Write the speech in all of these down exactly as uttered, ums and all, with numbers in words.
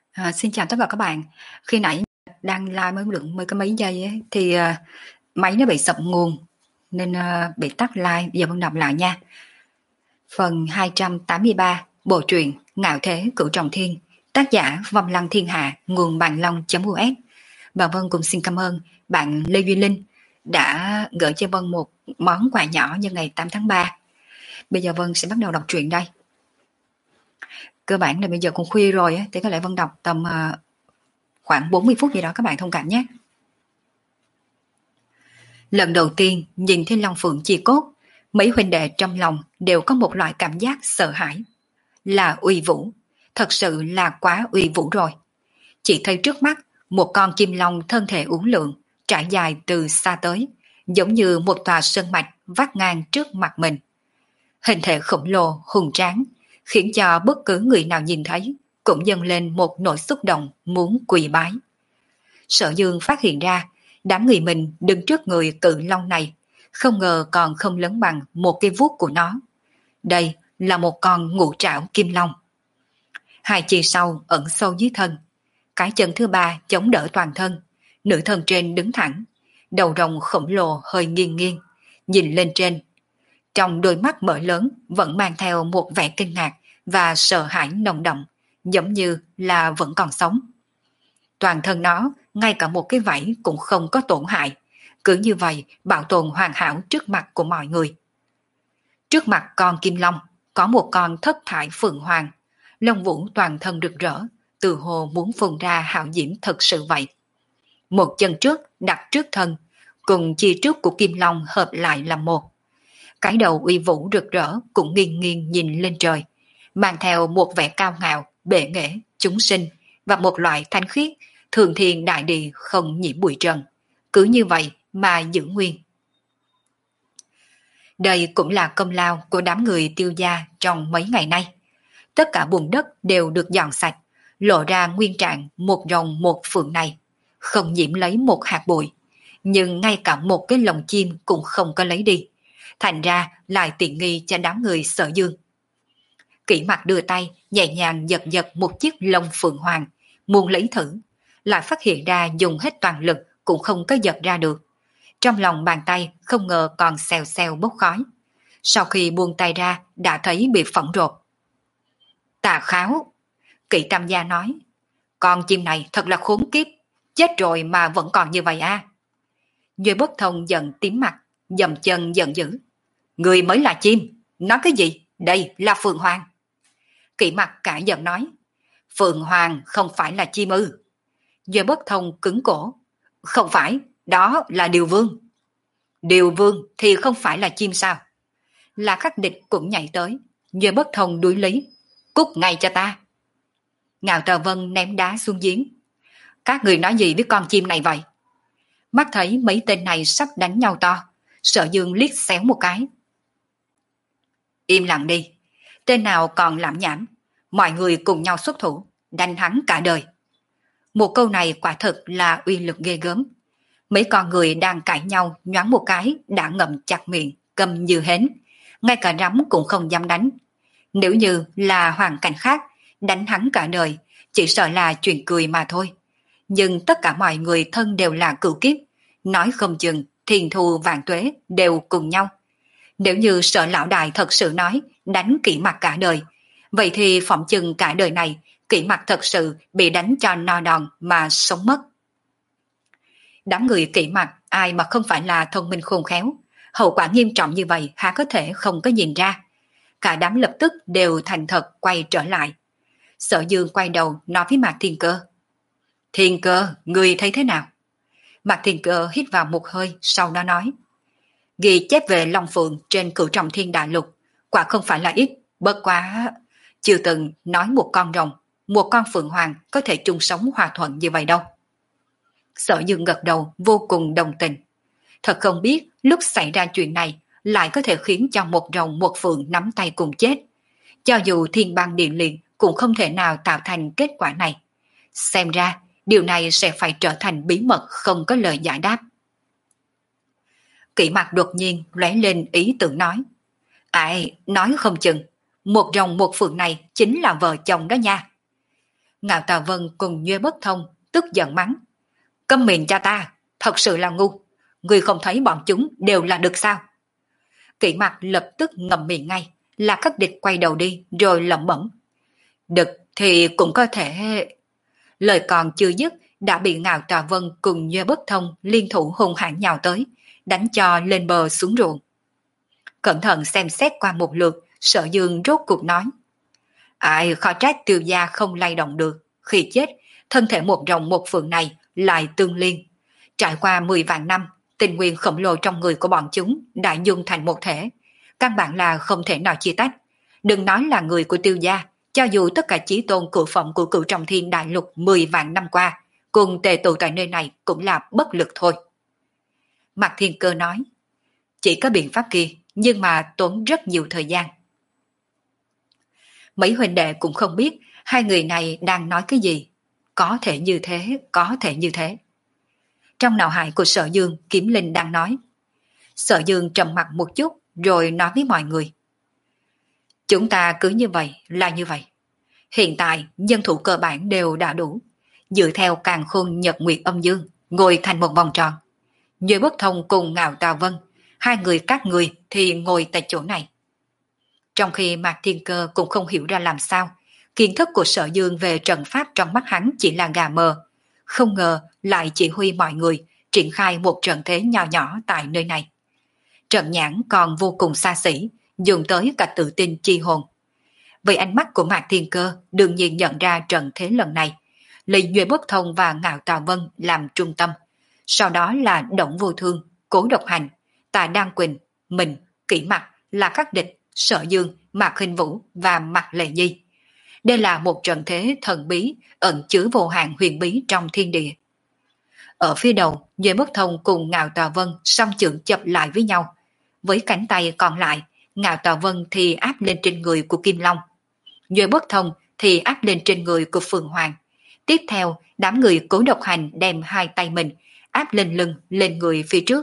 À, xin chào tất cả các bạn. Khi nãy đang live mới được mới có mấy giây ấy, thì à, máy nó bị sập nguồn nên à, bị tắt live. Giờ Vân đọc lại nha. Phần hai trăm tám mươi ba, bộ truyện Ngạo Thế Cửu Trọng Thiên, tác giả Vong Lăng Thiên Hạ, nguồn bàn long.us. Và Vân cũng xin cảm ơn bạn Lê Duy Linh đã gửi cho Vân một món quà nhỏ nhân ngày tám tháng ba. Bây giờ Vân sẽ bắt đầu đọc truyện đây. Cơ bản là bây giờ cũng khuya rồi ấy, thì có lẽ Vân đọc tầm à, khoảng bốn mươi phút gì đó, các bạn thông cảm nhé. Lần đầu tiên nhìn thấy Long Phượng chi cốt, mấy huynh đệ trong lòng đều có một loại cảm giác sợ hãi. Là uy vũ, thật sự là quá uy vũ rồi. Chỉ thấy trước mắt một con kim long thân thể uốn lượn, trải dài từ xa tới, giống như một tòa sơn mạch vắt ngang trước mặt mình. Hình thể khổng lồ, hùng tráng, khiến cho bất cứ người nào nhìn thấy cũng dâng lên một nỗi xúc động muốn quỳ bái. Sở Dương phát hiện ra đám người mình đứng trước người cự long này, không ngờ còn không lớn bằng một cái vuốt của nó. Đây là một con ngũ trảo kim long. Hai chi sau ẩn sâu dưới thân, cái chân thứ ba chống đỡ toàn thân, nửa thân trên đứng thẳng, đầu rồng khổng lồ hơi nghiêng nghiêng, nhìn lên trên. Trong đôi mắt mở lớn vẫn mang theo một vẻ kinh ngạc và sợ hãi nồng đậm, giống như là vẫn còn sống. Toàn thân nó, ngay cả một cái vảy cũng không có tổn hại, cứ như vậy bảo tồn hoàn hảo trước mặt của mọi người. Trước mặt con kim long có một con thất thải phượng hoàng, lông vũ toàn thân rực rỡ, từ hồ muốn phun ra hạo diễm thật sự vậy. Một chân trước đặt trước thân, cùng chi trước của kim long hợp lại làm một. Cái đầu uy vũ rực rỡ cũng nghiêng nghiêng nhìn lên trời, mang theo một vẻ cao ngạo, bệ nghệ, chúng sinh và một loại thanh khiết, thường thiên đại địa không nhiễm bụi trần, cứ như vậy mà giữ nguyên. Đây cũng là công lao của đám người Tiêu gia trong mấy ngày nay. Tất cả bùn đất đều được dọn sạch, lộ ra nguyên trạng một rồng một phượng này, không nhiễm lấy một hạt bụi, nhưng ngay cả một cái lồng chim cũng không có lấy đi, thành ra lại tiện nghi cho đám người Sở Dương. Kỷ Mặc đưa tay nhẹ nhàng giật giật một chiếc lông phượng hoàng, muốn lấy thử, lại phát hiện ra dùng hết toàn lực cũng không có giật ra được. Trong lòng bàn tay không ngờ còn xèo xèo bốc khói. Sau khi buông tay ra đã thấy bị phẫn rột. Tà kháo, Kỷ Tam Gia nói, con chim này thật là khốn kiếp, chết rồi mà vẫn còn như vậy à. Duy Bất Thông giận tím mặt, dầm chân giận dữ. Người mới là chim, nói cái gì, đây là Phượng Hoàng. Kỷ Mặc cả giận nói, Phượng Hoàng không phải là chim ư. Duy Bất Thông cứng cổ, không phải, đó là Điều Vương. Điều Vương thì không phải là chim sao? Là Khắc Địch cũng nhảy tới, Duy Bất Thông đuổi lý, cút ngay cho ta. Ngạo Tờ Vân ném đá xuống giếng. Các người nói gì với con chim này vậy? Mắt thấy mấy tên này sắp đánh nhau to, Sở Dương liếc xéo một cái. Im lặng đi, tên nào còn làm nhảm, mọi người cùng nhau xuất thủ, đánh hắn cả đời. Một câu này quả thực là uy lực ghê gớm. Mấy con người đang cãi nhau nhoáng một cái đã ngậm chặt miệng, câm như hến, ngay cả rắm cũng không dám đánh. Nếu như là hoàn cảnh khác, đánh hắn cả đời, chỉ sợ là chuyện cười mà thôi. Nhưng tất cả mọi người thân đều là cửu kiếp, nói không chừng thiền thù vạn tuế đều cùng nhau. Nếu như Sở lão đại thật sự nói đánh Kỷ Mặc cả đời, vậy thì phỏng chừng cả đời này Kỷ Mặc thật sự bị đánh cho no đòn mà sống mất. Đám người Kỷ Mặc ai mà không phải là thông minh khôn khéo, hậu quả nghiêm trọng như vậy há có thể không có nhìn ra. Cả đám lập tức đều thành thật quay trở lại. Sở Dương quay đầu nói với Mạc Thiên Cơ. Thiên Cơ, người thấy thế nào? Mạc Thiên Cơ hít vào một hơi, sau đó nói. Ghi chép về Long Phượng trên Cửu Trọng Thiên Đại Lục, quả không phải là ít, bất quá chưa từng nói một con rồng, một con phượng hoàng có thể chung sống hòa thuận như vậy đâu. Sở Dương gật đầu vô cùng đồng tình. Thật không biết lúc xảy ra chuyện này lại có thể khiến cho một rồng một phượng nắm tay cùng chết. Cho dù thiên băng địa liệt cũng không thể nào tạo thành kết quả này. Xem ra điều này sẽ phải trở thành bí mật không có lời giải đáp. Kỷ Mặc đột nhiên lóe lên ý tưởng nói. Ai, nói không chừng, một rồng một phượng này chính là vợ chồng đó nha. Ngạo Tà Vân cùng Nhuê Bất Thông tức giận mắng. Câm miệng cho ta, thật sự là ngu. Người không thấy bọn chúng đều là đực sao? Kỷ Mặc lập tức ngậm miệng ngay, là các địch quay đầu đi rồi lẩm bẩm. Đực thì cũng có thể... Lời còn chưa dứt đã bị Ngạo Tà Vân cùng Nhuê Bất Thông liên thủ hung hãn nhào tới, đánh cho lên bờ xuống ruộng. Cẩn thận xem xét qua một lượt, Sở Dương rốt cuộc nói. Ai khó trách Tiêu gia không lay động được, khi chết, thân thể một rồng một phượng này lại tương liên. Trải qua mười vạn năm, tình nguyên khổng lồ trong người của bọn chúng đã dung thành một thể. Căn bản là không thể nào chia tách. Đừng nói là người của Tiêu gia, cho dù tất cả chí tôn cửu phẩm của cửu trọng thiên đại lục mười vạn năm qua, cùng tề tụ tại nơi này cũng là bất lực thôi. Mạc Thiên Cơ nói, chỉ có biện pháp kia, nhưng mà tốn rất nhiều thời gian. Mấy huynh đệ cũng không biết hai người này đang nói cái gì. Có thể như thế, có thể như thế. Trong não hải của Sở Dương, Kiếm Linh đang nói. Sở Dương trầm mặt một chút rồi nói với mọi người. Chúng ta cứ như vậy là như vậy. Hiện tại nhân thủ cơ bản đều đã đủ. Dựa theo càn khôn nhật nguyệt âm dương, ngồi thành một vòng tròn. Nhuê Bất Thông cùng Ngạo Tà Vân, hai người các người thì ngồi tại chỗ này. Trong khi Mạc Thiên Cơ cũng không hiểu ra làm sao, kiến thức của Sở Dương về trận pháp trong mắt hắn chỉ là gà mờ. Không ngờ lại chỉ huy mọi người triển khai một trận thế nhỏ nhỏ tại nơi này. Trận nhãn còn vô cùng xa xỉ, dùng tới cả tự tin chi hồn. Với ánh mắt của Mạc Thiên Cơ đương nhiên nhận ra trận thế lần này, lấy Nhuê Bất Thông và Ngạo Tà Vân làm trung tâm. Sau đó là Đổng Vô Thương, Cố Độc Hành, Tà Đan Quỳnh, mình, Kỷ Mặc là các địch, Sở Dương, Mạc Khinh Vũ và Mạc Lệ Nhi. Đây là một trận thế thần bí, ẩn chứa vô hạn huyền bí trong thiên địa. Ở phía đầu, Nhuê Bất Thông cùng Ngạo Tà Vân song chưởng chập lại với nhau. Với cánh tay còn lại, Ngạo Tà Vân thì áp lên trên người của Kim Long. Nhuê Bất Thông thì áp lên trên người của Phượng Hoàng. Tiếp theo, đám người Cố Độc Hành đem hai tay mình áp lên lưng lên người phía trước.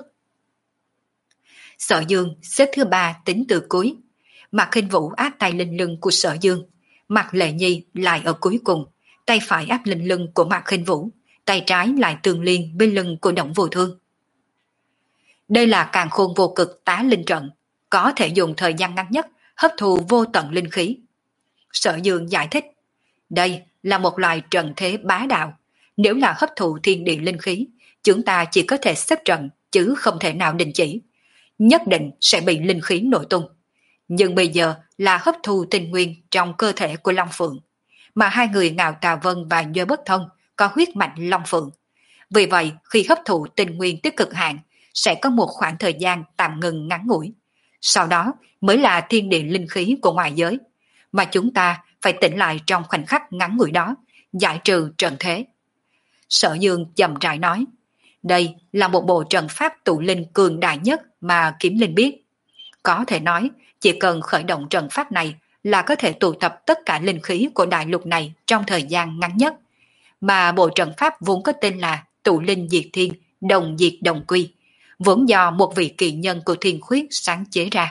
Sở Dương xếp thứ ba tính từ cuối. Mạc Khinh Vũ áp tay lên lưng của Sở Dương. Mạc Lệ Nhi lại ở cuối cùng, tay phải áp lên lưng của Mạc Khinh Vũ, tay trái lại tương liên bên lưng của Đổng Vô Thương. Đây là càn khôn vô cực tá linh trận, có thể dùng thời gian ngắn nhất hấp thụ vô tận linh khí. Sở Dương giải thích, đây là một loại trận thế bá đạo, nếu là hấp thụ thiên địa linh khí, chúng ta chỉ có thể xếp trận chứ không thể nào đình chỉ, nhất định sẽ bị linh khí nổ tung. Nhưng bây giờ là hấp thu tinh nguyên trong cơ thể của Long Phượng, mà hai người Ngạo Tà Vân và Nhuê Bất Thông có huyết mạch Long Phượng. Vì vậy, khi hấp thụ tinh nguyên tới cực hạn, sẽ có một khoảng thời gian tạm ngừng ngắn ngủi. Sau đó mới là thiên địa linh khí của ngoại giới, mà chúng ta phải tỉnh lại trong khoảnh khắc ngắn ngủi đó, giải trừ trận thế. Sở Dương chậm rãi nói, đây là một bộ trận pháp tụ linh cường đại nhất mà Kiếm Linh biết. Có thể nói, chỉ cần khởi động trận pháp này là có thể tụ tập tất cả linh khí của đại lục này trong thời gian ngắn nhất. Mà bộ trận pháp vốn có tên là Tụ Linh Diệt Thiên, Đồng Diệt Đồng Quy, vốn do một vị kỳ nhân của Thiên Khuyết sáng chế ra.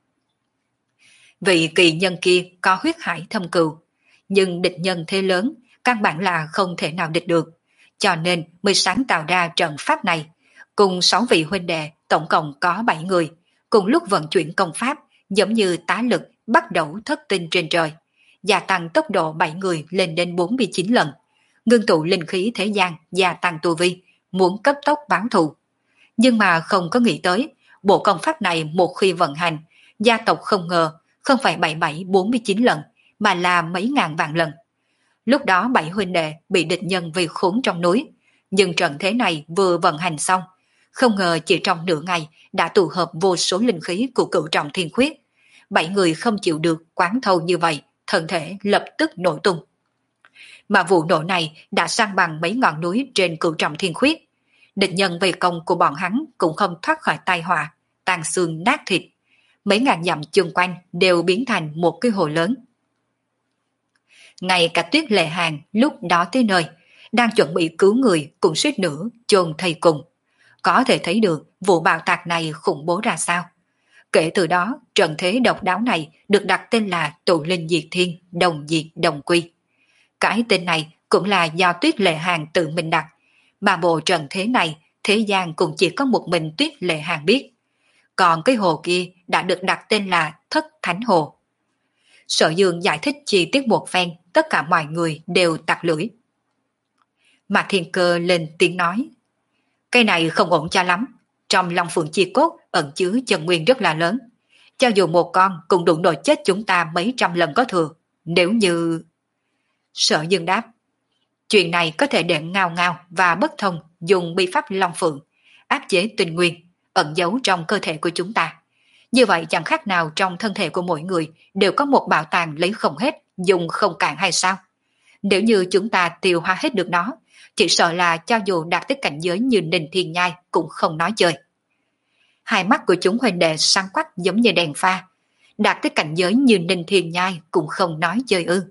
Vị kỳ nhân kia có huyết hải thâm cừu, nhưng địch nhân thế lớn, căn bản là không thể nào địch được, cho nên mới sáng tạo ra trận pháp này. Cùng sáu vị huynh đệ, tổng cộng có bảy người, cùng lúc vận chuyển công pháp, giống như tá lực bắt đầu thất tinh trên trời, gia tăng tốc độ bảy người lên đến bốn mươi chín lần, ngưng tụ linh khí thế gian, gia tăng tu vi, muốn cấp tốc báo thù. Nhưng mà không có nghĩ tới, bộ công pháp này một khi vận hành, gia tộc không ngờ không phải bảy bảy bốn mươi chín lần, mà là mấy ngàn vạn lần. Lúc đó bảy huynh đệ bị địch nhân vây khốn trong núi, nhưng trận thế này vừa vận hành xong, không ngờ chỉ trong nửa ngày đã tụ hợp vô số linh khí của cửu trọng thiên khuyết. Bảy người không chịu được quán thâu như vậy, thân thể lập tức nổ tung. Mà vụ nổ này đã san bằng mấy ngọn núi trên cửu trọng thiên khuyết. Địch nhân vây công của bọn hắn cũng không thoát khỏi tai họa, tàn xương nát thịt. Mấy ngàn dặm chung quanh đều biến thành một cái hồ lớn. Ngay cả Tuyết Lệ Hàn lúc đó tới nơi, đang chuẩn bị cứu người cũng suýt nữa chôn thây cùng. Có thể thấy được vụ bạo tạc này khủng bố ra sao. Kể từ đó, trận thế độc đáo này được đặt tên là Tụ Linh Diệt Thiên, Đồng Diệt Đồng Quy. Cái tên này cũng là do Tuyết Lệ Hàng tự mình đặt, mà bộ trận thế này thế gian cũng chỉ có một mình Tuyết Lệ Hàng biết. Còn cái hồ kia đã được đặt tên là Thất Thánh Hồ. Sở Dương giải thích chi tiết một phen, tất cả mọi người đều tặc lưỡi. Mạc Thiên Cơ lên tiếng nói, cái này không ổn cho lắm, trong Long Phượng Chi Cốt ẩn chứa chân nguyên rất là lớn. Cho dù một con cũng đủ nổi chết chúng ta mấy trăm lần có thừa, nếu như... Sở Dương đáp, chuyện này có thể để Ngao Ngao và Bất Thông dùng bi pháp Long Phượng, áp chế tinh nguyên, ẩn giấu trong cơ thể của chúng ta. Như vậy chẳng khác nào trong thân thể của mỗi người đều có một bảo tàng lấy không hết, dùng không cạn hay sao? Nếu như chúng ta tiêu hóa hết được nó, chỉ sợ là cho dù đạt tới cảnh giới như Ninh Thiên Nhai cũng không nói chơi. Hai mắt của chúng huynh đệ sáng quắc giống như đèn pha, đạt tới cảnh giới như Ninh Thiên Nhai cũng không nói chơi ư.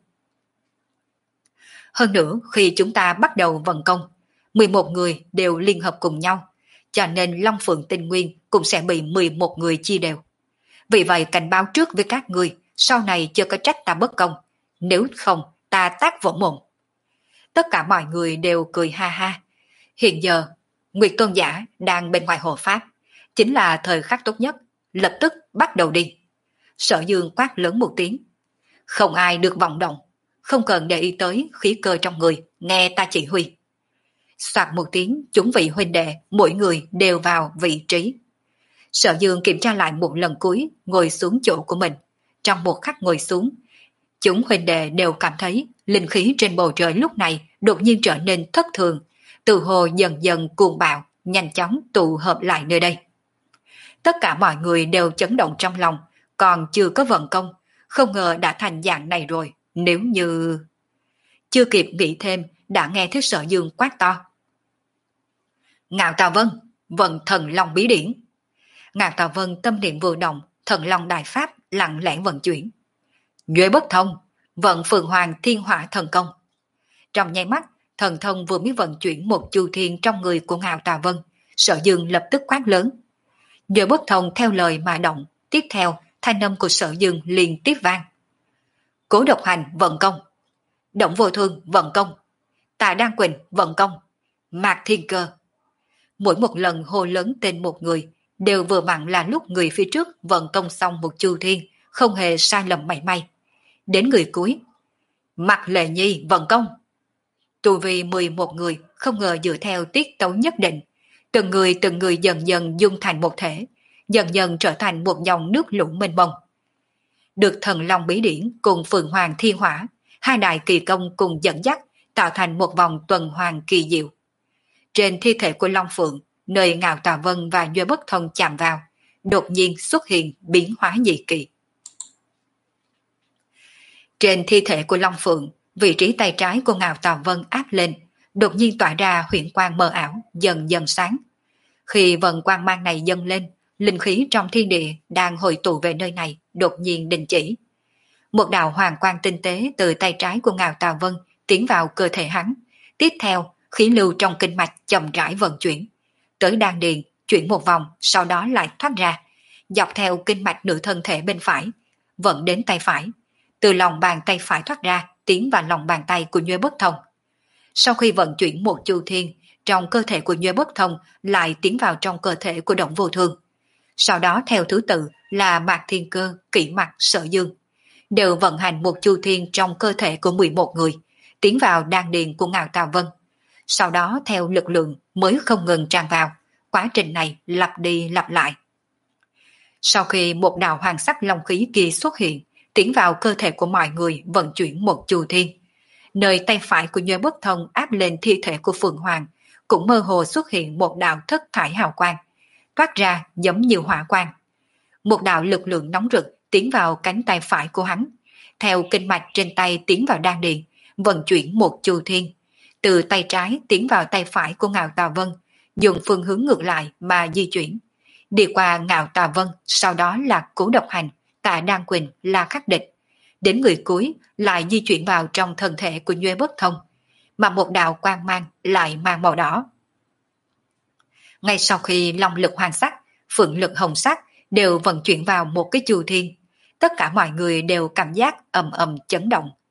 Hơn nữa khi chúng ta bắt đầu vận công, mười một người đều liên hợp cùng nhau, cho nên Long Phượng Tinh Nguyên cũng sẽ bị mười một người chia đều. Vì vậy cảnh báo trước với các người, sau này chưa có trách ta bất công, nếu không ta tác vỗ mồm. Tất cả mọi người đều cười ha ha. Hiện giờ, Nguyệt Tôn Giả đang bên ngoài hộ pháp, chính là thời khắc tốt nhất, lập tức bắt đầu đi. Sở Dương quát lớn một tiếng. Không ai được vọng động, không cần để ý tới khí cơ trong người, nghe ta chỉ huy. Soạt một tiếng, chúng vị huynh đệ, mỗi người đều vào vị trí. Sở Dương kiểm tra lại một lần cuối, ngồi xuống chỗ của mình. Trong một khắc ngồi xuống, chúng huynh đệ đều cảm thấy linh khí trên bầu trời lúc này đột nhiên trở nên thất thường, từ hồ dần dần cuồng bạo, nhanh chóng tụ hợp lại nơi đây. Tất cả mọi người đều chấn động trong lòng, còn chưa có vận công, không ngờ đã thành dạng này rồi, nếu như... Chưa kịp nghĩ thêm, đã nghe thấy Sở Dương quát to. Ngạo Tào Vân, vận thần long bí điển. Ngạo Tào Vân tâm niệm vừa động, thần long đại pháp lặng lẽ vận chuyển. Nhuệ Bất Thông, vận Phượng Hoàng Thiên Hỏa thần công. Trong nháy mắt, thần thông vừa mới vận chuyển một chu thiên trong người của Ngạo Tào Vân, Sở Dương lập tức quát lớn. Nhuệ Bất Thông theo lời mà động, tiếp theo thanh âm của Sở Dương liền tiếp vang. Cố Độc Hành vận công, Động Vô Thương vận công, Tạ Đan Quỳnh vận công, Mạc Thiên Cơ. Mỗi một lần hô lớn tên một người, đều vừa vặn là lúc người phía trước vận công xong một chu thiên, không hề sai lầm mảy may. Đến người cuối, Mạc Lệ Nhi vận công. Tù vì mười một người không ngờ dựa theo tiết tấu nhất định, từng người từng người dần dần dung thành một thể, dần dần trở thành một dòng nước lũ mênh mông. Được thần long bí điển cùng Phượng Hoàng Thiên Hỏa, hai đại kỳ công cùng dẫn dắt, tạo thành một vòng tuần hoàn kỳ diệu. Trên thi thể của Long Phượng, nơi Ngạo Tào Vân và Nhuệ Bất Thông chạm vào, đột nhiên xuất hiện biến hóa dị kỳ. Trên thi thể của Long Phượng, vị trí tay trái của Ngạo Tào Vân áp lên, đột nhiên tỏa ra huyễn quang mờ ảo, dần dần sáng. Khi vần quang mang này dâng lên, linh khí trong thiên địa đang hội tụ về nơi này, đột nhiên đình chỉ. Một đạo hoàng quang tinh tế từ tay trái của Ngạo Tào Vân tiến vào cơ thể hắn. Tiếp theo, khí lưu trong kinh mạch chậm rãi vận chuyển. Tới đan điền, chuyển một vòng, sau đó lại thoát ra, dọc theo kinh mạch nửa thân thể bên phải, vận đến tay phải. Từ lòng bàn tay phải thoát ra, tiến vào lòng bàn tay của Nhuệ Bất Thông. Sau khi vận chuyển một chu thiên, trong cơ thể của Nhuệ Bất Thông lại tiến vào trong cơ thể của Động Vô Thương. Sau đó theo thứ tự là Mạc Thiên Cơ, Kỷ Mặc, Sở Dương, đều vận hành một chu thiên trong cơ thể của mười một người, tiến vào đan điền của Ngạo Tào Vân. Sau đó theo lực lượng mới không ngừng tràn vào, quá trình này lặp đi lặp lại. Sau khi một đạo hoàng sắc long khí kia xuất hiện, tiến vào cơ thể của mọi người vận chuyển một chu thiên, nơi tay phải của Nhuệ Bất Thông áp lên thi thể của Phượng Hoàng, cũng mơ hồ xuất hiện một đạo thất thải hào quang, toát ra giống như hỏa quang. Một đạo lực lượng nóng rực tiến vào cánh tay phải của hắn, theo kinh mạch trên tay tiến vào đan điền, vận chuyển một chu thiên, từ tay trái tiến vào tay phải của Ngạo Tào Vân, dùng phương hướng ngược lại mà di chuyển, đi qua Ngạo Tào Vân, sau đó là Cố Độc Hành, Tạ Đan Quỳnh, là khắc địch, đến người cuối lại di chuyển vào trong thân thể của Nhuệ Bất Thông, mà một đạo quang mang lại mang màu đỏ. Ngay sau khi long lực hoàng sắc, phượng lực hồng sắc đều vận chuyển vào một cái chu thiên, tất cả mọi người đều cảm giác ầm ầm chấn động.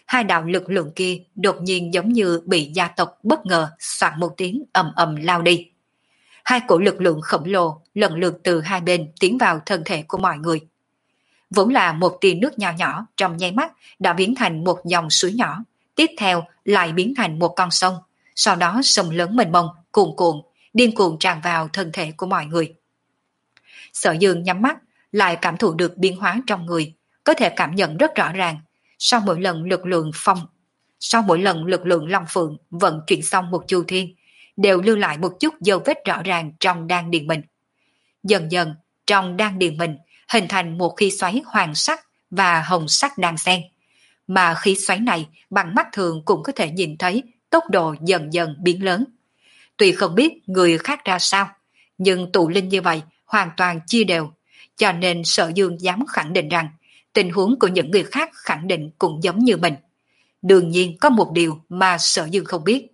hai đạo lực lượng kia đột nhiên giống như bị gia tộc bất ngờ soạn một tiếng ầm ầm lao đi. Hai cổ lực lượng khổng lồ lần lượt từ hai bên tiến vào thân thể của mọi người. Vốn là một tia nước nhỏ nhỏ trong nháy mắt đã biến thành một dòng suối nhỏ, tiếp theo lại biến thành một con sông, sau đó sông lớn mênh mông, cuồn cuộn, điên cuồng tràn vào thân thể của mọi người. Sở Dương nhắm mắt, lại cảm thụ được biến hóa trong người, có thể cảm nhận rất rõ ràng. Sau mỗi lần lực lượng phong, sau mỗi lần lực lượng Long Phượng vận chuyển xong một chu thiên, đều lưu lại một chút dấu vết rõ ràng trong đan điền mình. Dần dần, trong đan điền mình hình thành một khí xoáy hoàng sắc và hồng sắc đan xen, mà khí xoáy này bằng mắt thường cũng có thể nhìn thấy tốc độ dần dần biến lớn. Tuy không biết người khác ra sao, nhưng tụ linh như vậy hoàn toàn chia đều, cho nên Sở Dương dám khẳng định rằng tình huống của những người khác khẳng định cũng giống như mình. Đương nhiên có một điều mà Sở Dương không biết.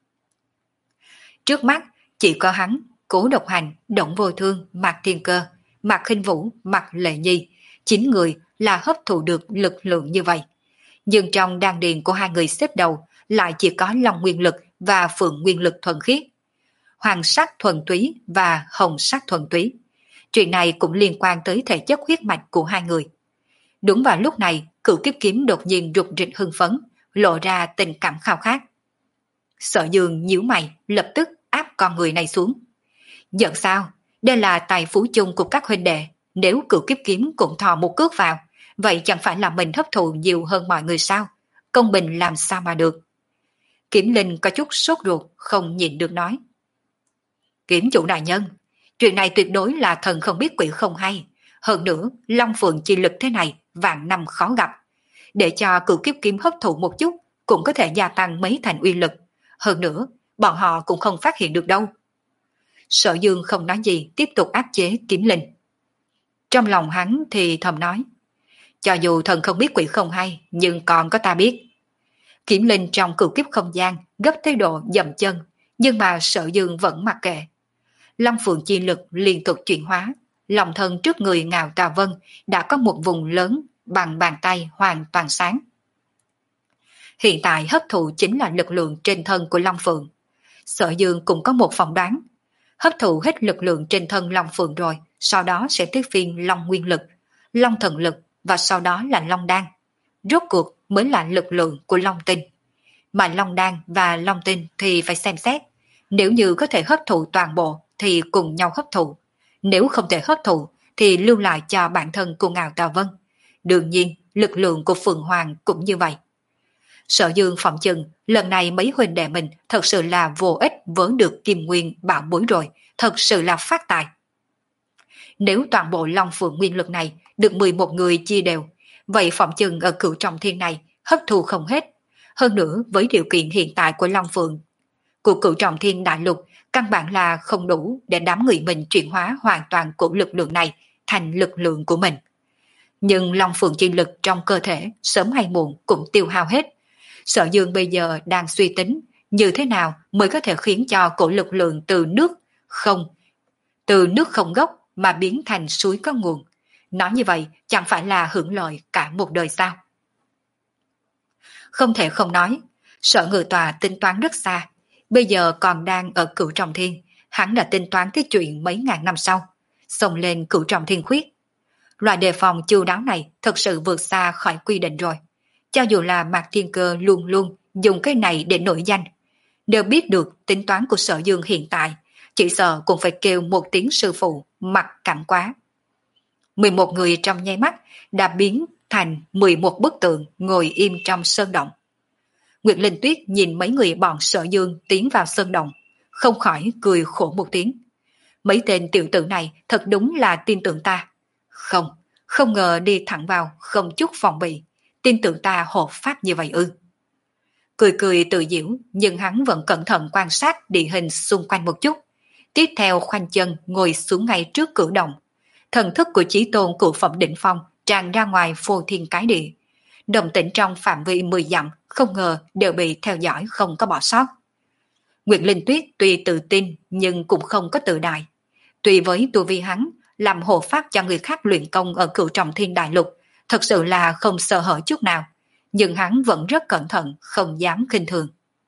Trước mắt chỉ có hắn, Cố Độc Hành, Động Vô Thương, Mạc Thiên Cơ, Mạc Khinh Vũ, Mạc Lệ Nhi, chín người là hấp thụ được lực lượng như vậy. Nhưng trong đan điền của hai người xếp đầu lại chỉ có Long Nguyên Lực và Phượng Nguyên Lực thuần khiết, Hoàng sắc thuần túy và Hồng sắc thuần túy. Chuyện này cũng liên quan tới thể chất huyết mạch của hai người. Đúng vào lúc này, Cửu Kiếp Kiếm đột nhiên rục rịch hưng phấn, lộ ra tình cảm khao khát. Sở Dương nhíu mày, lập tức áp con người này xuống. Giận sao? Đây là tài phú chung của các huynh đệ. Nếu Cửu Kiếp Kiếm cũng thò một cước vào, vậy chẳng phải là mình hấp thụ nhiều hơn mọi người sao? Công bình làm sao mà được? Kiếm Linh có chút sốt ruột, không nhịn được nói. Kiếm chủ đại nhân, chuyện này tuyệt đối là thần không biết quỷ không hay. Hơn nữa, Long Phượng chi lực thế này vạn năm khó gặp. Để cho Cửu Kiếp Kiếm hấp thụ một chút, cũng có thể gia tăng mấy thành uy lực. Hơn nữa, bọn họ cũng không phát hiện được đâu. Sở Dương không nói gì, tiếp tục áp chế Kiếm Linh. Trong lòng hắn thì thầm nói, cho dù thần không biết quỷ không hay, nhưng còn có ta biết. Kiếm Linh trong Cửu Kiếp không gian gấp tới độ dậm chân, nhưng mà Sở Dương vẫn mặc kệ. Long Phượng chi lực liên tục chuyển hóa, lòng thân trước người Ngạo Tà Vân đã có một vùng lớn bằng bàn tay hoàn toàn sáng. Hiện tại hấp thụ chính là lực lượng trên thân của Long Phượng. Sở Dương cũng có một phỏng đoán. Hấp thụ hết lực lượng trên thân Long Phượng rồi, sau đó sẽ tới phiên Long Nguyên Lực, Long Thần Lực và sau đó là Long Đan. Rốt cuộc mới là lực lượng của Long Tinh. Mà Long Đan và Long Tinh thì phải xem xét. Nếu như có thể hấp thụ toàn bộ thì cùng nhau hấp thụ. Nếu không thể hấp thụ thì lưu lại cho bản thân của Ngạo Tà Vân. Đương nhiên, lực lượng của Phượng Hoàng cũng như vậy. Sở Dương phỏng chừng, lần này mấy huynh đệ mình thật sự là vô ích vớn được Kim Nguyên bảo bối rồi, thật sự là phát tài. Nếu toàn bộ Long Phượng Nguyên lực này được mười một người chia đều, vậy phỏng chừng ở Cửu Trọng Thiên này hấp thu không hết. Hơn nữa với điều kiện hiện tại của Long Phượng, của Cửu Trọng Thiên đại lục, căn bản là không đủ để đám người mình chuyển hóa hoàn toàn của lực lượng này thành lực lượng của mình. Nhưng Long Phượng chi lực trong cơ thể sớm hay muộn cũng tiêu hao hết. Sở Dương bây giờ đang suy tính như thế nào mới có thể khiến cho cổ lực lượng từ nước không, từ nước không gốc mà biến thành suối có nguồn. Nói như vậy chẳng phải là hưởng lợi cả một đời sao? Không thể không nói, Sở Ngự Tòa tính toán rất xa. Bây giờ còn đang ở Cửu Trọng Thiên, hắn đã tính toán cái chuyện mấy ngàn năm sau, xông lên Cửu Trọng Thiên khuyết. Loại đề phòng chu đáo này thật sự vượt xa khỏi quy định rồi. Cho dù là Mạc Thiên Cơ luôn luôn dùng cái này để nổi danh, nếu biết được tính toán của Sở Dương hiện tại, chỉ sợ cũng phải kêu một tiếng sư phụ mặt cẳng quá. mười một người trong nháy mắt đã biến thành mười một bức tượng ngồi im trong sơn động. Nguyệt Linh Tuyết nhìn mấy người bọn Sở Dương tiến vào sơn động, không khỏi cười khổ một tiếng. Mấy tên tiểu tử này thật đúng là tin tưởng ta. Không, không ngờ đi thẳng vào, không chút phòng bị, tin tưởng ta hộ pháp như vậy ư. Cười cười tự giễu, nhưng hắn vẫn cẩn thận quan sát địa hình xung quanh một chút. Tiếp theo khoanh chân ngồi xuống ngay trước cửa động. Thần thức của Chí Tôn Cửu Phẩm Đỉnh Phong tràn ra ngoài phô thiên cái địa. Động tĩnh trong phạm vi mười dặm không ngờ đều bị theo dõi không có bỏ sót. Nguyệt Linh Tuyết tuy tự tin nhưng cũng không có tự đại. Tuy với tu vi hắn làm hộ pháp cho người khác luyện công ở Cửu Trọng Thiên đại lục, thật sự là không sợ hở chút nào. nhưng hắn vẫn rất cẩn thận, không dám khinh thường.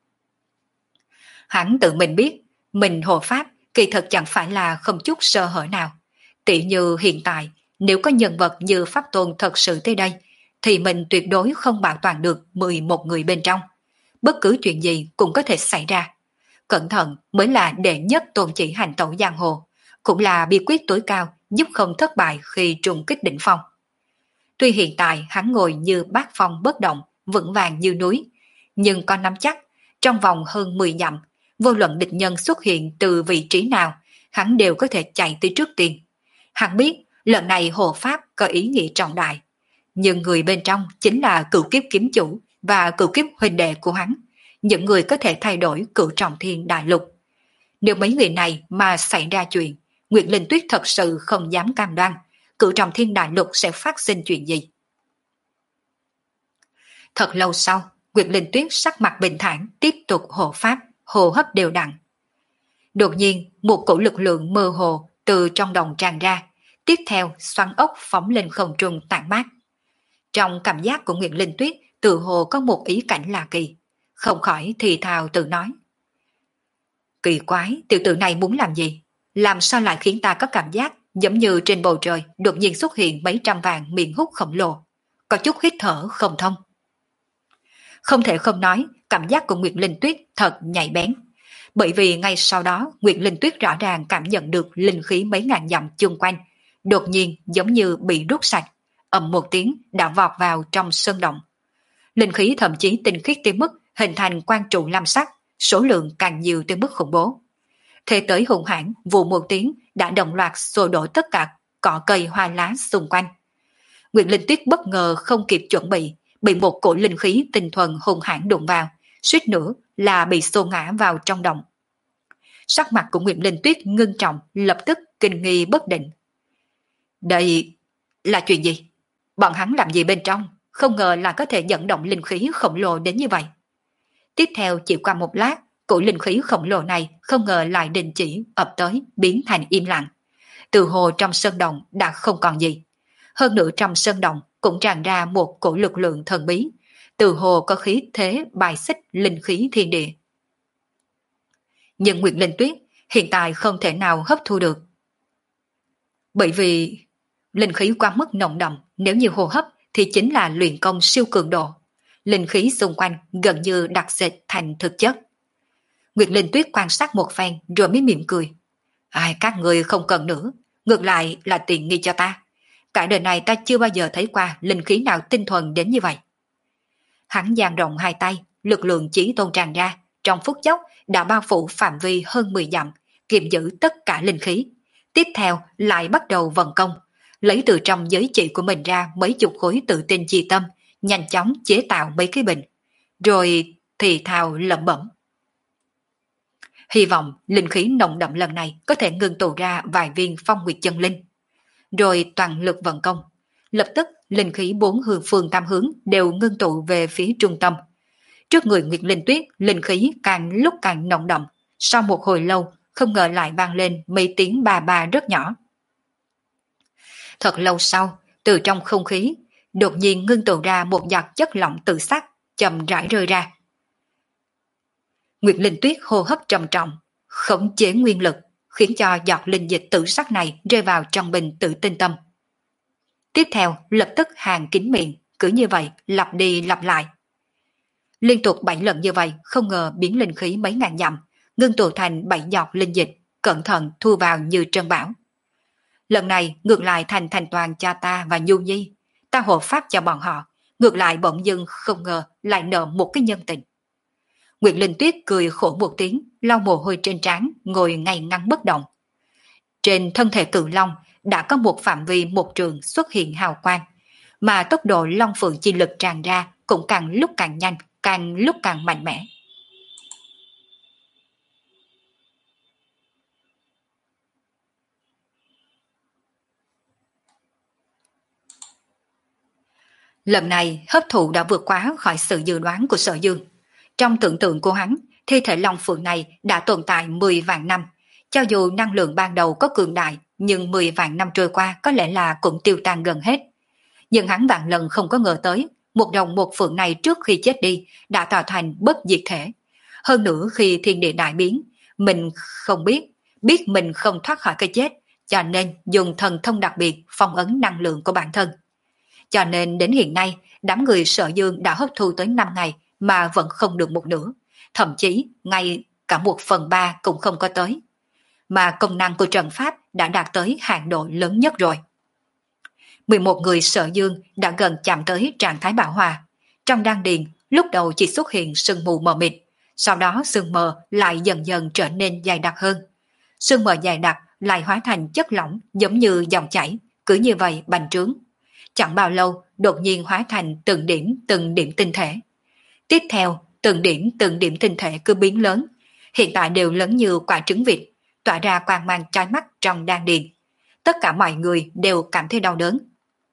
Hắn tự mình biết, mình hộ pháp kỳ thật chẳng phải là không chút sơ hở nào. Tỷ như hiện tại, nếu có nhân vật như Pháp Tôn thật sự tới đây, thì mình tuyệt đối không bảo toàn được mười một người bên trong. Bất cứ chuyện gì cũng có thể xảy ra. Cẩn thận mới là đệ nhất tôn chỉ hành tẩu giang hồ, cũng là bí quyết tối cao giúp không thất bại khi trùng kích đỉnh phong. Tuy hiện tại hắn ngồi như bát phong bất động, vững vàng như núi, nhưng có nắm chắc, trong vòng hơn mười dặm, vô luận địch nhân xuất hiện từ vị trí nào, hắn đều có thể chạy tới trước tiên. Hắn biết lần này hộ pháp có ý nghĩa trọng đại, nhưng người bên trong chính là cửu kiếp kiếm chủ và cửu kiếp huynh đệ của hắn, những người có thể thay đổi cửu trọng thiên đại lục. Nếu mấy người này mà xảy ra chuyện, Nguyệt Linh Tuyết thật sự không dám cam đoan cửu trọng thiên đại lục sẽ phát sinh chuyện gì. Thật lâu sau, Nguyệt Linh Tuyết sắc mặt bình thản tiếp tục hộ pháp, hô hấp đều đặn. Đột nhiên, một cổ lực lượng mơ hồ từ trong đồng tràn ra, tiếp theo xoắn ốc phóng lên không trung tản mát. Trong cảm giác của Nguyệt Linh Tuyết tự hồ có một ý cảnh lạ kỳ, không khỏi thì thào tự nói. Kỳ quái, tiểu tử này muốn làm gì? Làm sao lại khiến ta có cảm giác giống như trên bầu trời đột nhiên xuất hiện mấy trăm vàng miệng hút khổng lồ, có chút hít thở không thông. Không thể không nói, cảm giác của Nguyệt Linh Tuyết thật nhạy bén, bởi vì ngay sau đó Nguyệt Linh Tuyết rõ ràng cảm nhận được linh khí mấy ngàn dặm chung quanh, đột nhiên giống như bị rút sạch, ầm một tiếng đã vọt vào trong sơn động. Linh khí thậm chí tinh khiết tới mức hình thành quang trụ lam sắc, số lượng càng nhiều tới mức khủng bố. Thế tới hùng hãn, vụ một tiếng đã đồng loạt xô đổ tất cả cỏ cây hoa lá xung quanh. Nguyệt Linh Tuyết bất ngờ không kịp chuẩn bị, bị một cổ linh khí tinh thuần hùng hãn đụng vào, suýt nữa là bị xô ngã vào trong động. Sắc mặt của Nguyệt Linh Tuyết ngưng trọng, lập tức kinh nghi bất định. Đây là chuyện gì? Bọn hắn làm gì bên trong? Không ngờ là có thể dẫn động linh khí khổng lồ đến như vậy. Tiếp theo chỉ qua một lát, cổ linh khí khổng lồ này không ngờ lại đình chỉ ập tới, biến thành im lặng. Từ hồ trong sơn động đã không còn gì. Hơn nữa trong sơn động cũng tràn ra một cổ lực lượng thần bí, từ hồ có khí thế bài xích linh khí thiên địa. Nhưng Nguyệt Linh Tuyết hiện tại không thể nào hấp thu được. Bởi vì linh khí quá mức nồng đậm, nếu như hô hấp thì chính là luyện công siêu cường độ. Linh khí xung quanh gần như đặc dệt thành thực chất. Nguyệt Linh Tuyết quan sát một phen rồi mới mỉm cười. Ai, các người không cần nữa, ngược lại là tiện nghi cho ta. Cả đời này ta chưa bao giờ thấy qua linh khí nào tinh thuần đến như vậy. Hắn dang rộng hai tay, lực lượng chỉ tôn tràn ra, trong phút chốc đã bao phủ phạm vi hơn mười dặm, kiềm giữ tất cả linh khí. Tiếp theo lại bắt đầu vận công, lấy từ trong giới chỉ của mình ra mấy chục khối tự tin chi tâm, nhanh chóng chế tạo mấy cái bình, rồi thì thào lẩm bẩm. Hy vọng linh khí nồng đậm lần này có thể ngưng tụ ra vài viên phong nguyệt chân linh. Rồi toàn lực vận công, lập tức linh khí bốn hướng phương tam hướng đều ngưng tụ về phía trung tâm. Trước người Nguyệt Linh Tuyết, linh khí càng lúc càng nồng đậm, sau một hồi lâu không ngờ lại vang lên mấy tiếng ba ba rất nhỏ. Thật lâu sau, từ trong không khí đột nhiên ngưng tụ ra một giọt chất lỏng tự sắc, chậm rãi rơi ra. Nguyệt Linh Tuyết hô hấp trầm trọng, khống chế nguyên lực, khiến cho giọt linh dịch tử sắc này rơi vào trong bình tự tinh tâm. Tiếp theo lập tức hàng kín miệng, cứ như vậy lặp đi lặp lại. Liên tục bảy lần như vậy, không ngờ biến linh khí mấy ngàn dặm, ngưng tụ thành bảy giọt linh dịch, cẩn thận thu vào như trân bảo. Lần này ngược lại thành thành toàn cho ta và Nhu Nhi, ta hộ pháp cho bọn họ, ngược lại bỗng dưng không ngờ lại nợ một cái nhân tình. Nguyệt Linh Tuyết cười khổ một tiếng, lau mồ hôi trên trán, ngồi ngay ngắn bất động. Trên thân thể cự long đã có một phạm vi một trường xuất hiện hào quang, mà tốc độ long phượng chi lực tràn ra cũng càng lúc càng nhanh, càng lúc càng mạnh mẽ. Lần này hấp thụ đã vượt quá khỏi sự dự đoán của Sở Dương. Trong tưởng tượng của hắn, thi thể long phượng này đã tồn tại mười vạn năm. Cho dù năng lượng ban đầu có cường đại, nhưng mười vạn năm trôi qua có lẽ là cũng tiêu tan gần hết. Nhưng hắn vạn lần không có ngờ tới, một rồng một phượng này trước khi chết đi đã tạo thành bất diệt thể. Hơn nữa khi thiên địa đại biến, mình không biết, biết mình không thoát khỏi cái chết, cho nên dùng thần thông đặc biệt phong ấn năng lượng của bản thân. Cho nên đến hiện nay, đám người Sở Dương đã hấp thu tới năm ngày mà vẫn không được một nửa, thậm chí ngay cả một phần ba cũng không có tới. Mà công năng của trận pháp đã đạt tới hạn độ lớn nhất rồi. mười một người Sở Dương đã gần chạm tới trạng thái bão hòa. Trong đan điền, lúc đầu chỉ xuất hiện sương mù mờ mịt, sau đó sương mờ lại dần dần trở nên dày đặc hơn. Sương mờ dày đặc lại hóa thành chất lỏng giống như dòng chảy, cứ như vậy bành trướng. Chẳng bao lâu, đột nhiên hóa thành từng điểm từng điểm tinh thể. Tiếp theo, từng điểm từng điểm tinh thể cứ biến lớn, hiện tại đều lớn như quả trứng vịt, tỏa ra quang mang chói mắt trong đan điền. Tất cả mọi người đều cảm thấy đau đớn.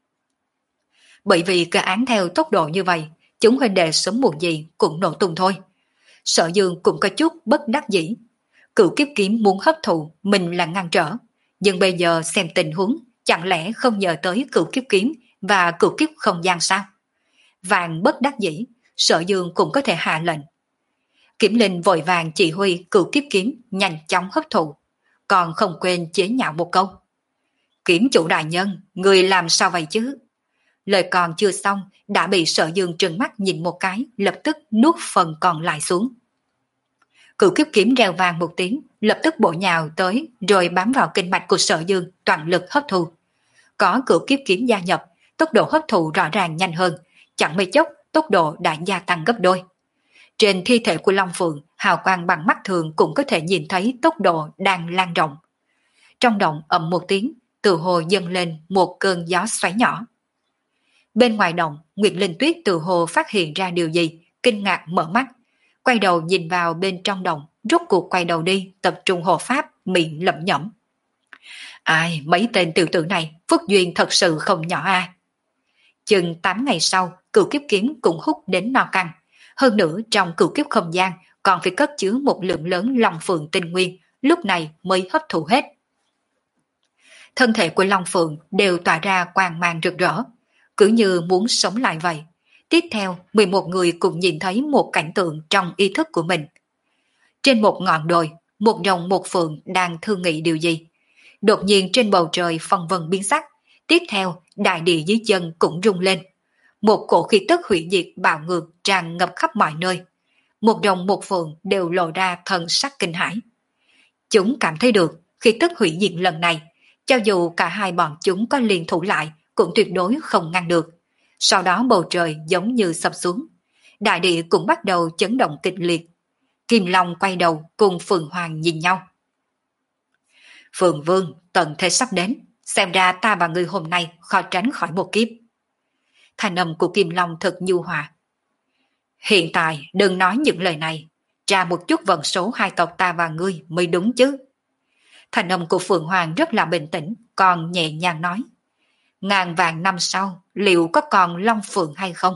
Bởi vì cơ án theo tốc độ như vậy, chúng huynh đệ sớm muộn gì cũng nổ tung thôi. Sở Dương cũng có chút bất đắc dĩ. Cửu kiếp kiếm muốn hấp thụ mình là ngăn trở, nhưng bây giờ xem tình huống, chẳng lẽ không nhờ tới cửu kiếp kiếm và cửu kiếp không gian sao? Vàng bất đắc dĩ, Sở Dương cũng có thể hạ lệnh. Kiểm Linh vội vàng chỉ huy cửu kiếp kiếm nhanh chóng hấp thụ, còn không quên chế nhạo một câu. Kiếm chủ đại nhân, người làm sao vậy chứ? Lời còn chưa xong, đã bị Sở Dương trừng mắt nhìn một cái, lập tức nuốt phần còn lại xuống. Cửu kiếp kiếm reo vang một tiếng, lập tức bổ nhào tới rồi bám vào kinh mạch của Sở Dương, toàn lực hấp thu. Có cửu kiếp kiếm gia nhập, tốc độ hấp thụ rõ ràng nhanh hơn, chẳng mấy chốc tốc độ đã gia tăng gấp đôi. Trên thi thể của Long Phượng, hào quang bằng mắt thường cũng có thể nhìn thấy tốc độ đang lan rộng. Trong động ầm một tiếng, từ hồ dâng lên một cơn gió xoáy nhỏ. Bên ngoài động, Nguyệt Linh Tuyết từ hồ phát hiện ra điều gì, kinh ngạc mở mắt, quay đầu nhìn vào bên trong động, rốt cuộc quay đầu đi, tập trung hộ pháp, miệng lẩm nhẩm. Ai, mấy tên tiểu tử này, phúc duyên thật sự không nhỏ a. À. Chừng tám ngày sau, cửu kiếp kiếm cũng hút đến no căng. Hơn nữa trong cửu kiếp không gian còn phải cất chứa một lượng lớn Long Phượng tinh nguyên, lúc này mới hấp thụ hết. Thân thể của Long Phượng đều tỏa ra quang mang rực rỡ, cứ như muốn sống lại vậy. Tiếp theo, mười một người cùng nhìn thấy một cảnh tượng trong ý thức của mình. Trên một ngọn đồi, một rồng một phượng đang thương nghị điều gì. Đột nhiên trên bầu trời phong vân biến sắc, tiếp theo đại địa dưới chân cũng rung lên. Một cổ khí tức hủy diệt bạo ngược tràn ngập khắp mọi nơi. Một rồng một phượng đều lộ ra thần sắc kinh hãi. Chúng cảm thấy được khí tức hủy diệt lần này, cho dù cả hai bọn chúng có liên thủ lại cũng tuyệt đối không ngăn được. Sau đó bầu trời giống như sập xuống, đại địa cũng bắt đầu chấn động kịch liệt. Kim Long quay đầu cùng Phượng Hoàng nhìn nhau. Phượng Vương, tận thế sắp đến, xem ra ta và ngươi hôm nay khó tránh khỏi một kiếp. Thanh âm của Kim Long thật nhu hòa. Hiện tại đừng nói những lời này, tra một chút vận số hai tộc ta và ngươi mới đúng chứ. Thanh âm của Phượng Hoàng rất là bình tĩnh, còn nhẹ nhàng nói. Ngàn vàng năm sau, liệu có còn Long Phượng hay không?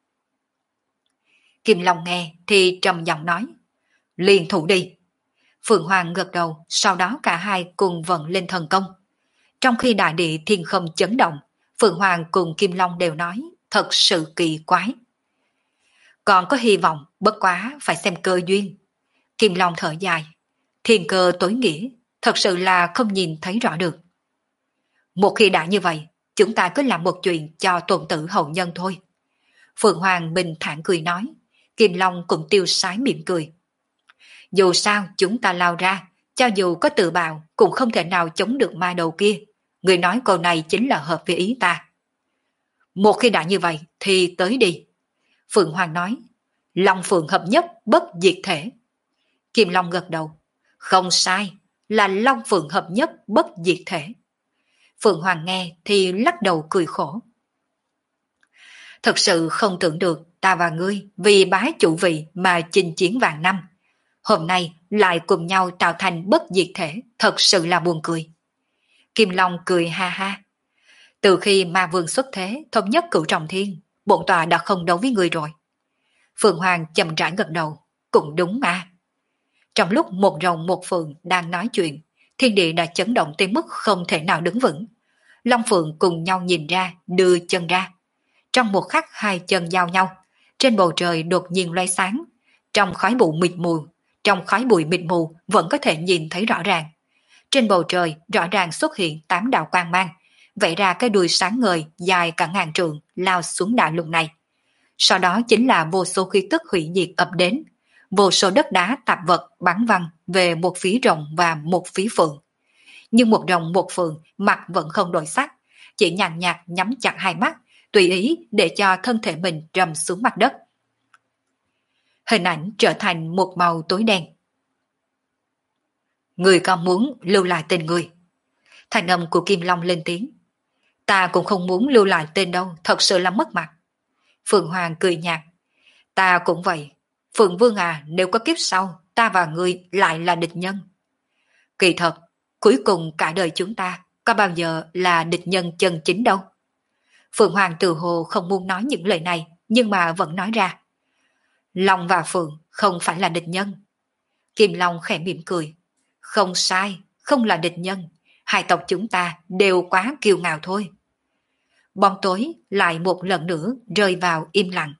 Kim Long nghe thì trầm giọng nói. Liên thủ đi. Phượng Hoàng gật đầu, sau đó cả hai cùng vận lên thần công. Trong khi đại địa thiên không chấn động, Phượng Hoàng cùng Kim Long đều nói, thật sự kỳ quái. Còn có hy vọng, bất quá phải xem cơ duyên. Kim Long thở dài. Thiên cơ tối nghĩa, thật sự là không nhìn thấy rõ được. Một khi đã như vậy, chúng ta cứ làm một chuyện cho tuần tử hậu nhân thôi. Phượng Hoàng bình thản cười nói. Kim Long cũng tiêu sái mỉm cười. Dù sao chúng ta lao ra, cho dù có tự bào cũng không thể nào chống được ma đầu kia. Người nói câu này chính là hợp với ý ta. Một khi đã như vậy thì tới đi. Phượng Hoàng nói. Long Phượng hợp nhất bất diệt thể. Kim Long gật đầu. Không sai, là Long Phượng hợp nhất bất diệt thể. Phượng Hoàng nghe thì lắc đầu cười khổ. Thật sự không tưởng được ta và ngươi vì bái chủ vị mà chinh chiến vạn năm. Hôm nay lại cùng nhau tạo thành bất diệt thể, thật sự là buồn cười. Kim Long cười ha ha. Từ khi ma vương xuất thế, thống nhất cửu trọng thiên, bổn tọa đã không đấu với ngươi rồi. Phượng Hoàng chậm rãi gật đầu, cũng đúng mà. Trong lúc một rồng một phượng đang nói chuyện, thiên địa đã chấn động tới mức không thể nào đứng vững. Long Phượng cùng nhau nhìn ra, đưa chân ra. Trong một khắc hai chân giao nhau, trên bầu trời đột nhiên lóe sáng, trong khói bụi mịt mù, trong khói bụi mịt mù vẫn có thể nhìn thấy rõ ràng. Trên bầu trời rõ ràng xuất hiện tám đạo quang mang, vẽ ra cái đuôi sáng ngời dài cả ngàn trượng lao xuống đại lục này. Sau đó chính là vô số khí tức hủy diệt ập đến, vô số đất đá tạp vật bắn văng về một phía rồng và một phía phượng. Nhưng một rồng một phượng mặt vẫn không đổi sắc, chỉ nhàn nhạt nhắm chặt hai mắt, tùy ý để cho thân thể mình trầm xuống mặt đất. Hình ảnh trở thành một màu tối đen. Người còn muốn lưu lại tên người. Thành âm của Kim Long lên tiếng. Ta cũng không muốn lưu lại tên đâu, thật sự là mất mặt. Phượng Hoàng cười nhạt. Ta cũng vậy. Phượng Vương à, nếu có kiếp sau, ta và ngươi lại là địch nhân. Kỳ thật, cuối cùng cả đời chúng ta có bao giờ là địch nhân chân chính đâu. Phượng Hoàng từ hồ không muốn nói những lời này, nhưng mà vẫn nói ra. Long và Phượng không phải là địch nhân. Kim Long khẽ mỉm cười. Không sai, không là địch nhân. Hai tộc chúng ta đều quá kiêu ngạo thôi. Bóng tối lại một lần nữa rơi vào im lặng.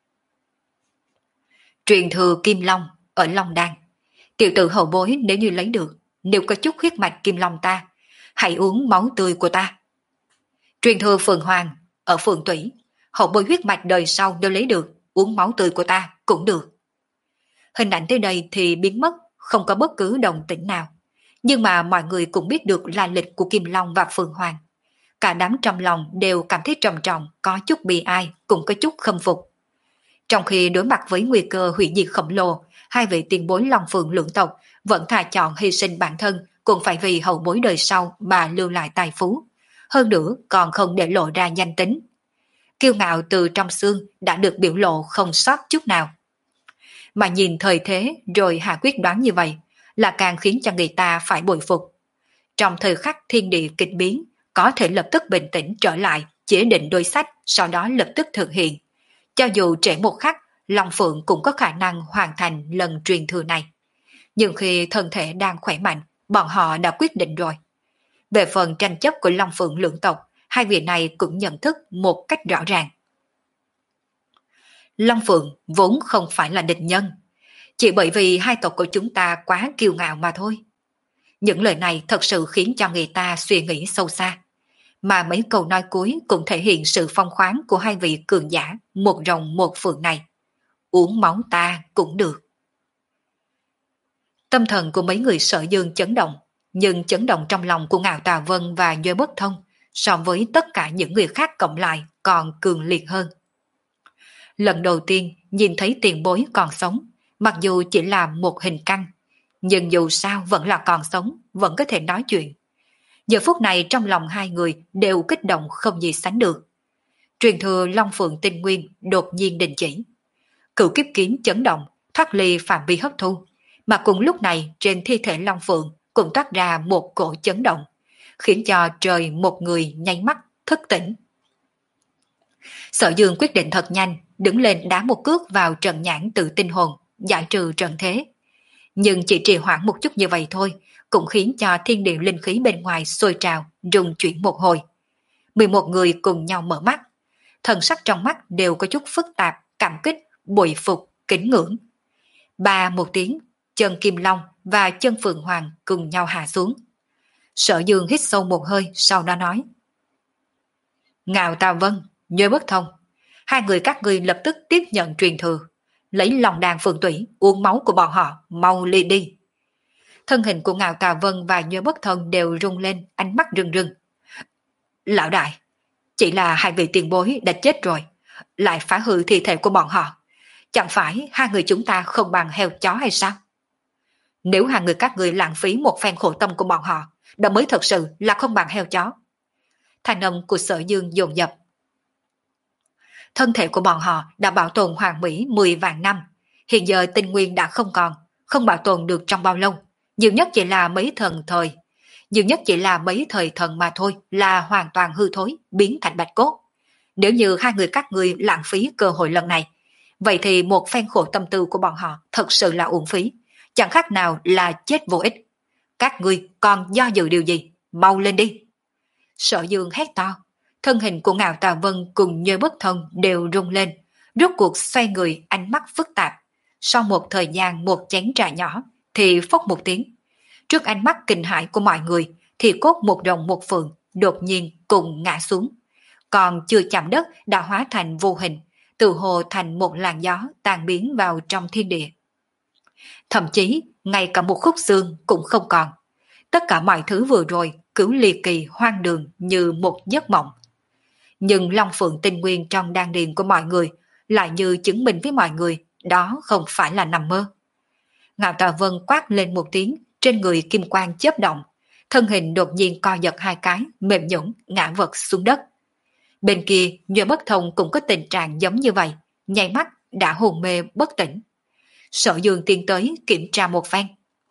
Truyền thừa Kim Long ở Long Đan. Tiểu tử hậu bối nếu như lấy được, nếu có chút huyết mạch Kim Long ta, hãy uống máu tươi của ta. Truyền thừa Phượng Hoàng ở Phượng Tủy, hậu bối huyết mạch đời sau đều lấy được, uống máu tươi của ta cũng được. Hình ảnh tới đây thì biến mất, không có bất cứ động tĩnh nào. Nhưng mà mọi người cũng biết được lai lịch của Kim Long và Phượng Hoàng. Cả đám trong lòng đều cảm thấy trầm trọng, có chút bi ai, cũng có chút khâm phục. Trong khi đối mặt với nguy cơ hủy diệt khổng lồ, hai vị tiền bối Long Phượng lượng tộc vẫn thà chọn hy sinh bản thân, cũng phải vì hậu bối đời sau mà lưu lại tài phú. Hơn nữa còn không để lộ ra danh tính. Kiêu ngạo từ trong xương đã được biểu lộ không sót chút nào. Mà nhìn thời thế rồi hạ quyết đoán như vậy là càng khiến cho người ta phải bội phục. Trong thời khắc thiên địa kịch biến, có thể lập tức bình tĩnh trở lại, chế định đối sách, sau đó lập tức thực hiện. Cho dù trễ một khắc, Long Phượng cũng có khả năng hoàn thành lần truyền thừa này. Nhưng khi thân thể đang khỏe mạnh, bọn họ đã quyết định rồi. Về phần tranh chấp của Long Phượng lượng tộc, hai vị này cũng nhận thức một cách rõ ràng. Long Phượng vốn không phải là địch nhân, chỉ bởi vì hai tộc của chúng ta quá kiêu ngạo mà thôi. Những lời này thật sự khiến cho người ta suy nghĩ sâu xa. Mà mấy câu nói cuối cũng thể hiện sự phong khoáng của hai vị cường giả, một rồng một phượng này. Uống máu ta cũng được. Tâm thần của mấy người Sở Dương chấn động, nhưng chấn động trong lòng của Ngạo Tà Vân và Duy Bất Thông so với tất cả những người khác cộng lại còn cường liệt hơn. Lần đầu tiên nhìn thấy tiền bối còn sống, mặc dù chỉ là một hình căn, nhưng dù sao vẫn là còn sống, vẫn có thể nói chuyện. Giờ phút này trong lòng hai người đều kích động không gì sánh được. Truyền thừa Long Phượng Tinh Nguyên đột nhiên đình chỉ. Cửu kiếp kiếm chấn động, thoát ly phạm vi hấp thu, mà cùng lúc này trên thi thể Long Phượng cũng toát ra một cổ chấn động, khiến cho trời một người nháy mắt thức tỉnh. Sở Dương quyết định thật nhanh, đứng lên đá một cước vào trận nhãn tự tinh hồn, giải trừ trận thế. Nhưng chỉ trì hoãn một chút như vậy thôi, cũng khiến cho thiên địa linh khí bên ngoài sôi trào, rung chuyển một hồi. mười một người cùng nhau mở mắt. Thần sắc trong mắt đều có chút phức tạp, cảm kích, bội phục, kính ngưỡng. Ba một tiếng, chân Kim Long và chân Phượng Hoàng cùng nhau hạ xuống. Sở Dương hít sâu một hơi, sau đó nói. Ngạo Tà Vân, Nhớ Bất Thông, hai người các ngươi lập tức tiếp nhận truyền thừa. Lấy lòng đàn Phượng Tủy, uống máu của bọn họ, mau ly đi. Thân hình của Ngạo Tà Vân và Nhớ Bất Thông đều rung lên, ánh mắt rưng rưng. Lão đại, chỉ là hai vị tiền bối đã chết rồi, lại phá hư thi thể của bọn họ. Chẳng phải hai người chúng ta không bằng heo chó hay sao? Nếu hai người các người lãng phí một phen khổ tâm của bọn họ, đó mới thật sự là không bằng heo chó. Thanh âm của Sở Dương dồn dập. Thân thể của bọn họ đã bảo tồn hoàn mỹ mười vạn năm. Hiện giờ tinh nguyên đã không còn, không bảo tồn được trong bao lâu. Nhiều nhất chỉ là mấy thần thời. Nhiều nhất chỉ là mấy thời thần mà thôi, là hoàn toàn hư thối, biến thành bạch cốt. Nếu như hai người các ngươi lãng phí cơ hội lần này, vậy thì một phen khổ tâm tư của bọn họ thật sự là uổng phí. Chẳng khác nào là chết vô ích. Các ngươi còn do dự điều gì? Mau lên đi. Sở Dương hét to. Thân hình của Ngạo Tà Vân cùng Nhôi Bất Thông đều rung lên, rốt cuộc xoay người, ánh mắt phức tạp. Sau một thời gian một chén trà nhỏ, thì phốc một tiếng. Trước ánh mắt kinh hãi của mọi người, thì cốt một rồng một phượng đột nhiên cùng ngã xuống. Còn chưa chạm đất đã hóa thành vô hình, tự hồ thành một làn gió tan biến vào trong thiên địa. Thậm chí, ngay cả một khúc xương cũng không còn. Tất cả mọi thứ vừa rồi cứ ly kỳ hoang đường như một giấc mộng. Nhưng Long Phượng tinh nguyên trong đan điền của mọi người lại như chứng minh với mọi người đó không phải là nằm mơ. Ngạo Tà Vân quát lên một tiếng, trên người kim quang chớp động, thân hình đột nhiên co giật hai cái, mềm nhũn ngã vật xuống đất. Bên kia, Nhôi Bất Thông cũng có tình trạng giống như vậy, nháy mắt đã hôn mê bất tỉnh. Sở Dương tiến tới kiểm tra một phen.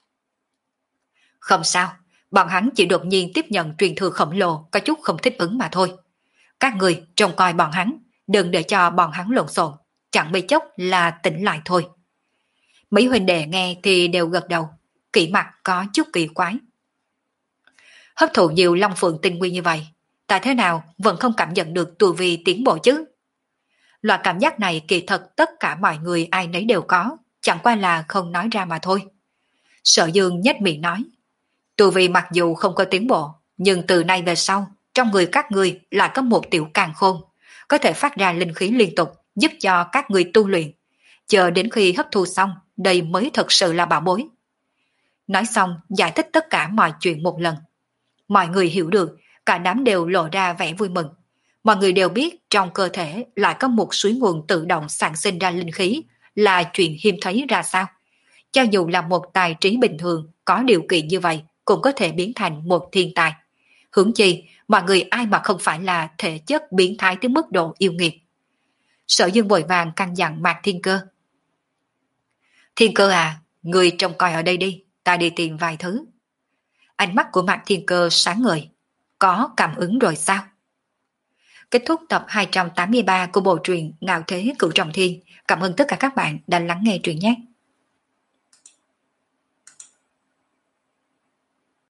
Không sao, bọn hắn chỉ đột nhiên tiếp nhận truyền thừa khổng lồ có chút không thích ứng mà thôi. Các người trông coi bọn hắn, đừng để cho bọn hắn lộn xộn, chẳng mấy chốc là tỉnh lại thôi. Mấy huynh đệ nghe thì đều gật đầu, kỹ mặt có chút kỳ quái. Hấp thụ nhiều Long Phượng tinh nguyên như vậy, tại thế nào vẫn không cảm nhận được tu vi tiến bộ chứ? Loại cảm giác này kỳ thật tất cả mọi người ai nấy đều có, chẳng qua là không nói ra mà thôi. Sở Dương nhếch miệng nói, tu vi mặc dù không có tiến bộ, nhưng từ nay về sau, trong người các người lại có một tiểu càn khôn, có thể phát ra linh khí liên tục, giúp cho các người tu luyện. Chờ đến khi hấp thu xong, đây mới thật sự là bảo bối. Nói xong, giải thích tất cả mọi chuyện một lần. Mọi người hiểu được, cả đám đều lộ ra vẻ vui mừng. Mọi người đều biết trong cơ thể lại có một suối nguồn tự động sản sinh ra linh khí, là chuyện hiếm thấy ra sao. Cho dù là một tài trí bình thường có điều kiện như vậy, cũng có thể biến thành một thiên tài. Hướng chi, mọi người ai mà không phải là thể chất biến thái tới mức độ yêu nghiệt. Sở Dương vội vàng căn dặn Mạc Thiên Cơ. Thiên Cơ à, người trông coi ở đây đi, ta đi tìm vài thứ. Ánh mắt của Mạc Thiên Cơ sáng ngời. Có cảm ứng rồi sao? Kết thúc tập hai trăm tám mươi ba của bộ truyện Ngạo Thế Cửu Trọng Thiên. Cảm ơn tất cả các bạn đã lắng nghe truyện nhé.